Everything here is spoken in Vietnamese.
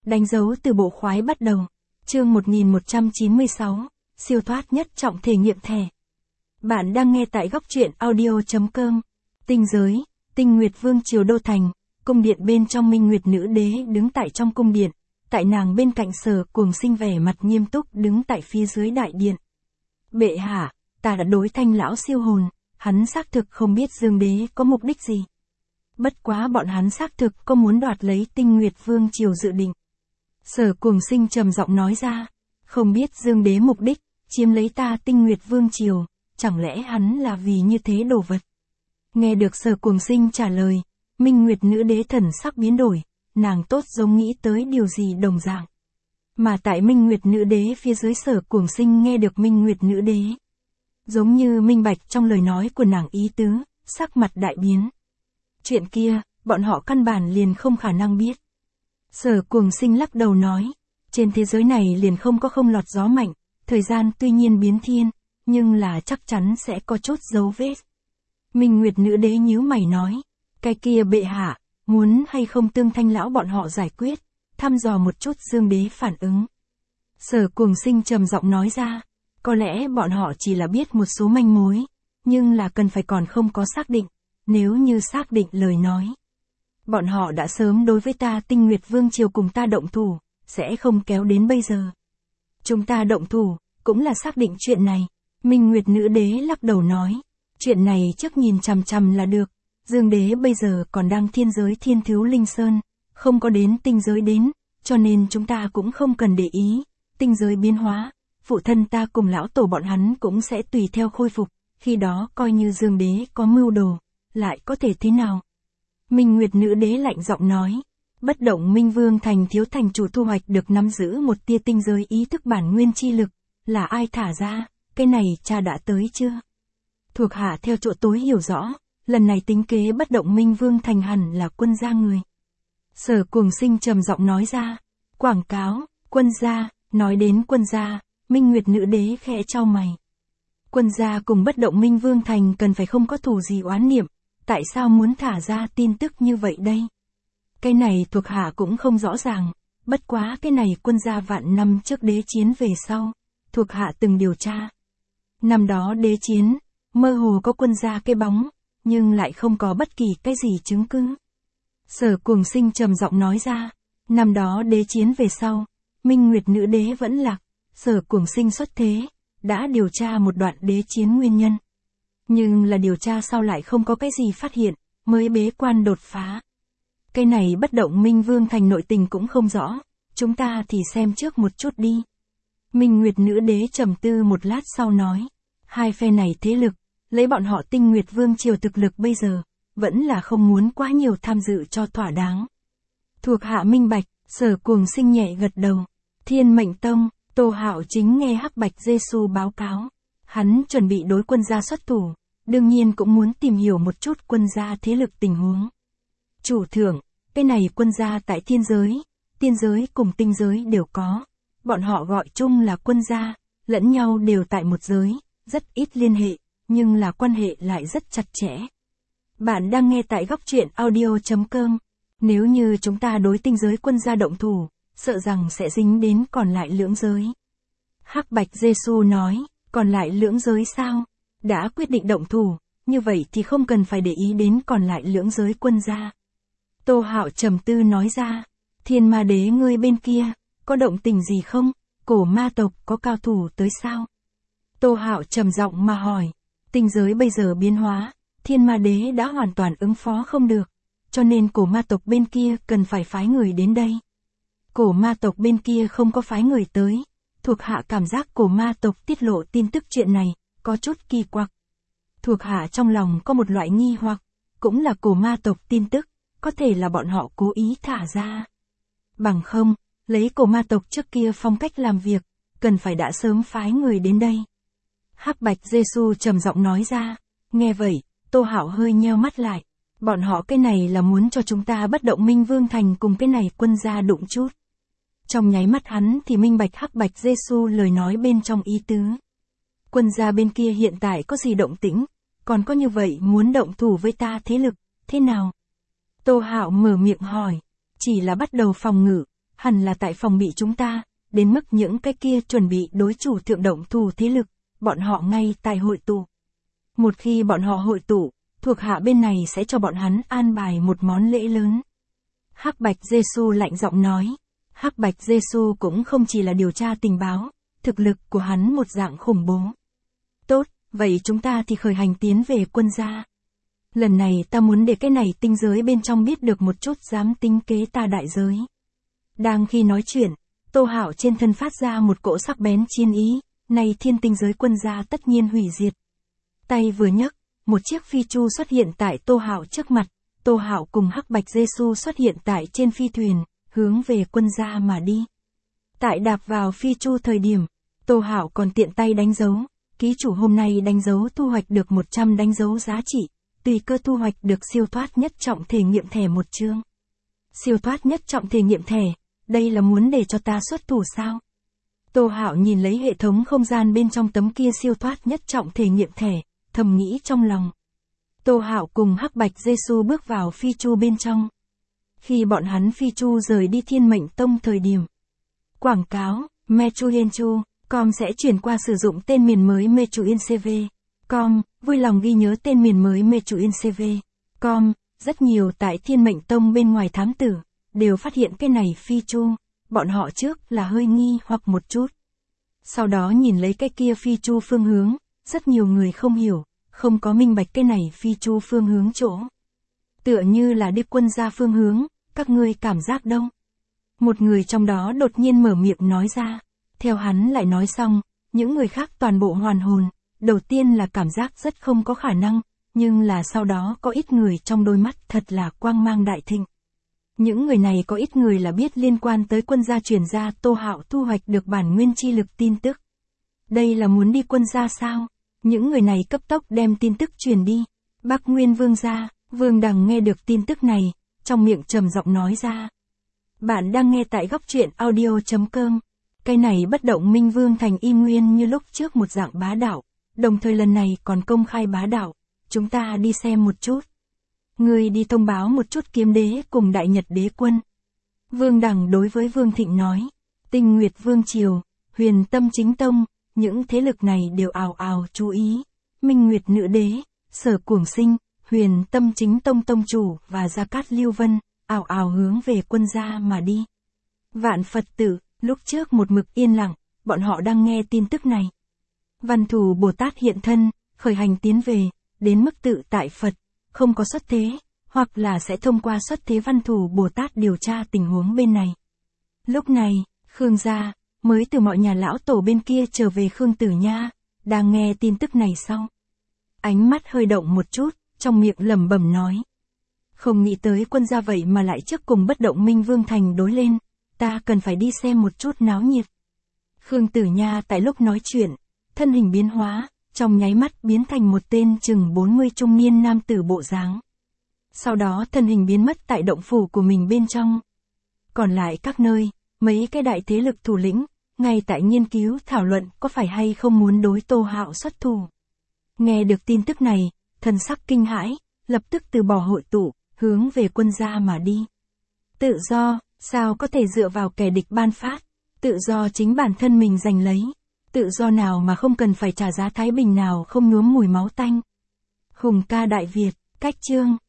Đánh dấu từ bộ khoái bắt đầu. Chương 1196, siêu thoát nhất trọng thể nghiệm thẻ. Bạn đang nghe tại góc truyện audio.com. Tinh giới, Tinh Nguyệt Vương triều đô thành, cung điện bên trong Minh Nguyệt nữ đế đứng tại trong cung điện, tại nàng bên cạnh Sở Cuồng Sinh vẻ mặt nghiêm túc đứng tại phía dưới đại điện. Bệ hạ, ta đã đối Thanh lão siêu hồn, hắn xác thực không biết Dương đế có mục đích gì. Bất quá bọn hắn xác thực có muốn đoạt lấy Tinh Nguyệt Vương triều dự định. Sở Cuồng Sinh trầm giọng nói ra, không biết Dương đế mục đích, chiếm lấy ta Tinh Nguyệt Vương triều, chẳng lẽ hắn là vì như thế đồ vật. Nghe được Sở Cuồng Sinh trả lời, Minh Nguyệt nữ đế thần sắc biến đổi, nàng tốt giống nghĩ tới điều gì đồng dạng. Mà tại Minh Nguyệt nữ đế phía dưới Sở Cuồng Sinh nghe được Minh Nguyệt nữ đế. Giống như minh bạch trong lời nói của nàng ý tứ, sắc mặt đại biến. Chuyện kia, bọn họ căn bản liền không khả năng biết. Sở Cuồng Sinh lắc đầu nói, trên thế giới này liền không có không lọt gió mạnh, thời gian tuy nhiên biến thiên, nhưng là chắc chắn sẽ có chút dấu vết. Minh Nguyệt nữ đế nhíu mày nói, cái kia bệ hạ, muốn hay không tương Thanh lão bọn họ giải quyết, thăm dò một chút Dương đế phản ứng. Sở Cuồng Sinh trầm giọng nói ra, có lẽ bọn họ chỉ là biết một số manh mối, nhưng là cần phải còn không có xác định, nếu như xác định lời nói. Bọn họ đã sớm đối với ta Tinh Nguyệt Vương triều cùng ta động thủ, sẽ không kéo đến bây giờ. Chúng ta động thủ, cũng là xác định chuyện này. Minh Nguyệt nữ đế lắc đầu nói, chuyện này trước nhìn chằm chằm là được. Dương đế bây giờ còn đang thiên giới Thiên Thứu Linh Sơn, không có đến tinh giới đến, cho nên chúng ta cũng không cần để ý. Tinh giới biến hóa, phụ thân ta cùng lão tổ bọn hắn cũng sẽ tùy theo khôi phục, khi đó coi như Dương đế có mưu đồ, lại có thể thế nào. Minh Nguyệt nữ đế lạnh giọng nói, bất động Minh Vương thành thiếu thành chủ thu hoạch được nắm giữ một tia tinh giới ý thức bản nguyên chi lực, là ai thả ra, cái này cha đã tới chưa? Thuộc hạ theo chỗ tối hiểu rõ, lần này tính kế bất động Minh Vương thành hẳn là quân gia người. Sở Cuồng Sinh trầm giọng nói ra, quảng cáo, quân gia, nói đến quân gia, Minh Nguyệt nữ đế khẽ chau mày. Quân gia cùng bất động Minh Vương thành cần phải không có thù gì oán niệm, tại sao muốn thả ra tin tức như vậy đây? Cái này thuộc hạ cũng không rõ ràng, bất quá cái này quân gia vạn năm trước đế chiến về sau, thuộc hạ từng điều tra. Năm đó đế chiến, mơ hồ có quân gia cái bóng, nhưng lại không có bất kỳ cái gì chứng cứ. Sở Cuồng Sinh trầm giọng nói ra, năm đó đế chiến về sau, Minh Nguyệt nữ đế vẫn lạc, Sở Cuồng Sinh xuất thế, đã điều tra một đoạn đế chiến nguyên nhân. Nhưng là điều tra sau lại không có cái gì phát hiện, mới bế quan đột phá. Cái này bất động Minh Vương thành nội tình cũng không rõ, chúng ta thì xem trước một chút đi. Minh Nguyệt nữ đế trầm tư một lát sau nói, hai phe này thế lực, lấy bọn họ Tinh Nguyệt Vương triều thực lực bây giờ, vẫn là không muốn quá nhiều tham dự cho thỏa đáng. Thuộc hạ minh bạch, Sở Cuồng Sinh nhẹ gật đầu. Thiên Mệnh Tông, Tô Hạo chính nghe Hắc Bạch Giê-xu báo cáo. Hắn chuẩn bị đối quân gia xuất thủ, đương nhiên cũng muốn tìm hiểu một chút quân gia thế lực tình huống. Chủ thượng, cái này quân gia tại thiên giới, tiên giới cùng tinh giới đều có. Bọn họ gọi chung là quân gia, lẫn nhau đều tại một giới, rất ít liên hệ, nhưng là quan hệ lại rất chặt chẽ. Bạn đang nghe tại góc truyện audio.com. Nếu như chúng ta đối tinh giới quân gia động thủ, sợ rằng sẽ dính đến còn lại lưỡng giới. Hắc Bạch Giê-xu nói, còn lại lưỡng giới sao? Đã quyết định động thủ, như vậy thì không cần phải để ý đến còn lại lưỡng giới quân gia. Tô Hạo trầm tư nói ra, Thiên Ma đế ngươi bên kia, có động tình gì không? Cổ ma tộc có cao thủ tới sao? Tô Hạo trầm giọng mà hỏi, tinh giới bây giờ biến hóa, Thiên Ma đế đã hoàn toàn ứng phó không được, cho nên cổ ma tộc bên kia cần phải phái người đến đây. Cổ ma tộc bên kia không có phái người tới, thuộc hạ cảm giác cổ ma tộc tiết lộ tin tức chuyện này, có chút kỳ quặc. Thuộc hạ trong lòng có một loại nghi hoặc, cũng là cổ ma tộc tin tức, có thể là bọn họ cố ý thả ra. Bằng không, lấy cổ ma tộc trước kia phong cách làm việc, cần phải đã sớm phái người đến đây. Hắc Bạch Giê-xu trầm giọng nói ra, nghe vậy, Tô Hạo hơi nheo mắt lại, bọn họ cái này là muốn cho chúng ta bất động Minh Vương thành cùng cái này quân gia đụng chút. Trong nháy mắt hắn thì minh bạch Hắc Bạch Giê-xu lời nói bên trong ý tứ. Quân gia bên kia hiện tại có gì động tĩnh, còn có như vậy muốn động thủ với ta thế lực, thế nào? Tô Hạo mở miệng hỏi, chỉ là bắt đầu phòng ngự, hẳn là tại phòng bị chúng ta, đến mức những cái kia chuẩn bị đối chủ thượng động thủ thế lực, bọn họ ngay tại hội tụ. Một khi bọn họ hội tụ, thuộc hạ bên này sẽ cho bọn hắn an bài một món lễ lớn. Hắc Bạch Giê-xu lạnh giọng nói. Hắc Bạch Giê-xu cũng không chỉ là điều tra tình báo, thực lực của hắn một dạng khủng bố. Tốt, vậy chúng ta thì khởi hành tiến về quân gia. Lần này ta muốn để cái này tinh giới bên trong biết được một chút dám tính kế ta đại giới. Đang khi nói chuyện, Tô Hạo trên thân phát ra một cỗ sắc bén chiến ý, này thiên tinh giới quân gia tất nhiên hủy diệt. Tay vừa nhấc, một chiếc phi chu xuất hiện tại Tô Hạo trước mặt, Tô Hạo cùng Hắc Bạch Giê-xu xuất hiện tại trên phi thuyền, hướng về quân gia mà đi. Tại đạp vào phi chu thời điểm, Tô Hạo còn tiện tay đánh dấu, ký chủ hôm nay đánh dấu thu hoạch được 100 đánh dấu giá trị, tùy cơ thu hoạch được siêu thoát nhất trọng thể nghiệm thẻ một chương. Siêu thoát nhất trọng thể nghiệm thẻ, đây là muốn để cho ta xuất thủ sao? Tô Hạo nhìn lấy hệ thống không gian bên trong tấm kia siêu thoát nhất trọng thể nghiệm thẻ, thầm nghĩ trong lòng. Tô Hạo cùng Hắc Bạch Giê-xu bước vào phi chu bên trong. Khi bọn hắn phi chu rời đi Thiên Mệnh Tông thời điểm, quảng cáo, Mechuyenchu.com sẽ chuyển qua sử dụng tên miền mới Mechuyencv.com, vui lòng ghi nhớ tên miền mới Mechuyencv.com, rất nhiều tại Thiên Mệnh Tông bên ngoài thám tử, đều phát hiện cái này phi chu, bọn họ trước là hơi nghi hoặc một chút. Sau đó nhìn lấy cái kia phi chu phương hướng, rất nhiều người không hiểu, không có minh bạch cái này phi chu phương hướng chỗ. Tựa như là đi quân gia phương hướng, các ngươi cảm giác đâu? Một người trong đó đột nhiên mở miệng nói ra, theo hắn lại nói xong, những người khác toàn bộ hoàn hồn, đầu tiên là cảm giác rất không có khả năng, nhưng là sau đó có ít người trong đôi mắt thật là quang mang đại thịnh. Những người này có ít người là biết liên quan tới quân gia truyền ra Tô Hạo thu hoạch được bản nguyên chi lực tin tức. Đây là muốn đi quân gia sao? Những người này cấp tốc đem tin tức truyền đi. Bắc Nguyên Vương gia, Vương Đằng nghe được tin tức này, trong miệng trầm giọng nói ra. Bạn đang nghe tại góc truyện audio.com. Cái này bất động Minh Vương thành y nguyên như lúc trước một dạng bá đạo, đồng thời lần này còn công khai bá đạo. Chúng ta đi xem một chút. Người đi thông báo một chút Kiếm Đế cùng Đại Nhật Đế quân. Vương Đằng đối với Vương Thịnh nói. Tinh Nguyệt Vương Triều, Huyền Tâm Chính Tông, những thế lực này đều ào ào chú ý. Minh Nguyệt Nữ Đế, Sở Cuồng Sinh, Huyền Tâm Chính Tông Tông Chủ và Gia Cát Lưu Vân, ào ào hướng về quân gia mà đi. Vạn Phật tử, lúc trước một mực yên lặng, bọn họ đang nghe tin tức này. Văn Thù Bồ Tát hiện thân, khởi hành tiến về, đến mức tự tại Phật, không có xuất thế, hoặc là sẽ thông qua xuất thế Văn Thù Bồ Tát điều tra tình huống bên này. Lúc này, Khương gia, mới từ mọi nhà lão tổ bên kia trở về Khương Tử Nha, đang nghe tin tức này sau. Ánh mắt hơi động một chút, trong miệng lẩm bẩm nói. Không nghĩ tới quân gia vậy mà lại trước cùng bất động Minh Vương Thành đối lên, ta cần phải đi xem một chút náo nhiệt. Khương Tử Nha tại lúc nói chuyện, thân hình biến hóa, trong nháy mắt biến thành một tên chừng 40 trung niên nam tử bộ dáng. Sau đó thân hình biến mất tại động phủ của mình bên trong. Còn lại các nơi, mấy cái đại thế lực thủ lĩnh, ngay tại nghiên cứu thảo luận có phải hay không muốn đối Tô Hạo xuất thủ. Nghe được tin tức này, thần sắc kinh hãi, lập tức từ bỏ hội tụ, hướng về quân gia mà đi. Tự do, sao có thể dựa vào kẻ địch ban phát, tự do chính bản thân mình giành lấy, tự do nào mà không cần phải trả giá thái bình nào không nhuốm mùi máu tanh. Hùng ca Đại Việt, cách chương.